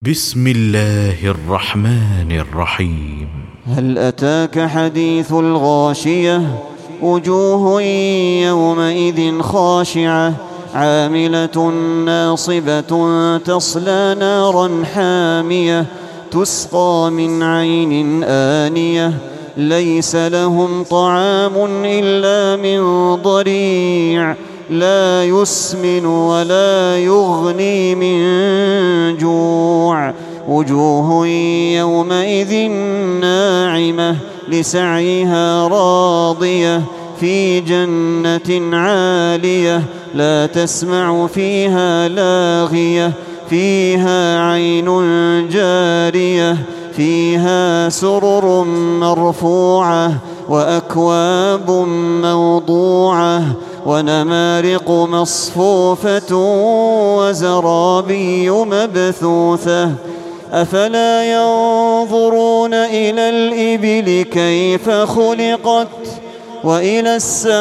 بسم الله الرحمن الرحيم. هل أتاك حديث الغاشية؟ وجوه يومئذ خاشعة عاملة ناصبة تصلى نارا حامية تسقى من عين آنية ليس لهم طعام إلا من ضريع لا يسمن ولا يغني من جوع. وجوه يومئذ ناعمة لسعيها راضية في جنة عالية لا تسمع فيها لاغية فيها عين جارية فيها سرر مرفوعة وأكواب موضوعة ونمارق مصفوفة وزرابي مبثوثة. أفلا ينظرون إلى الإبل كيف خلقت وإلى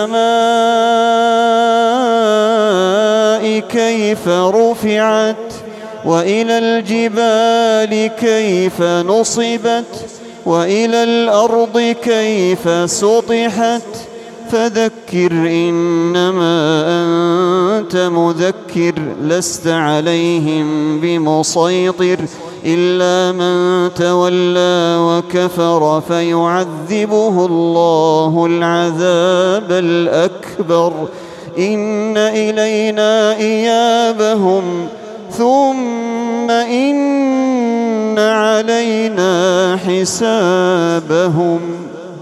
السماء كيف رفعت وإلى الجبال كيف نصبت وإلى الأرض كيف سطحت. فذكر إنما أنت مذكر لست عليهم بمسيطر إلا من تولى وكفر فيعذبه الله العذاب الأكبر. إن إلينا إيابهم ثم إن علينا حسابهم.